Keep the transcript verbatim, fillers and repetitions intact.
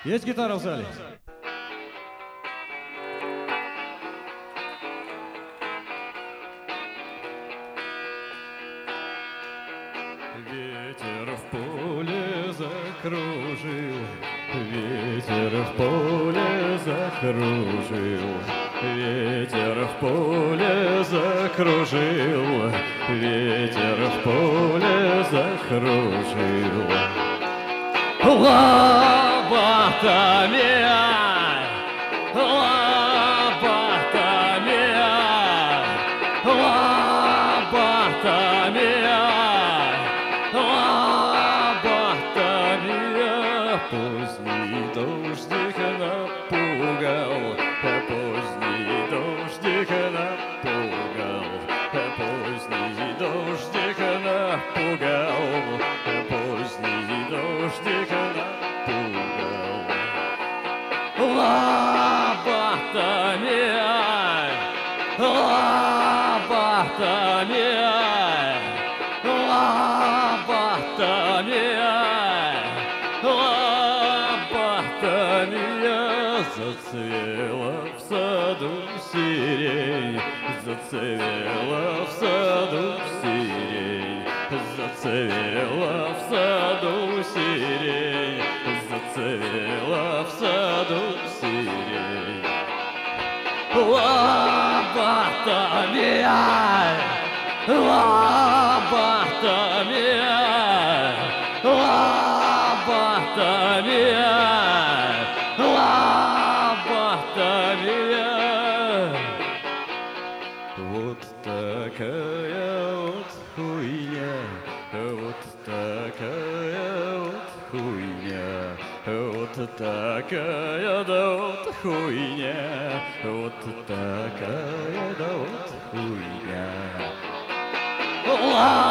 Есть гитара в зале? Ветер в поле закружил, ветер в поле закружил, ветер в поле закружил, ветер в поле закружил. Лопатами, лопатами, лопатами, лопатами. Поздний дождик напугал, поздний дождик напугал, поздний дождик напугал, поздний дождик напугал. Лопатами, лопатами, лопатами, лопатами. Зацвела в саду сирень, зацвела в саду сирень, зацвела в саду сирень, зацвела в саду сирень. Лопатами, лопатами, лопатами, лопатами. Вот такая вот хуйня, вот такая вот хуйня, вот такая да вот хуйня, вот такая да вот хуйня.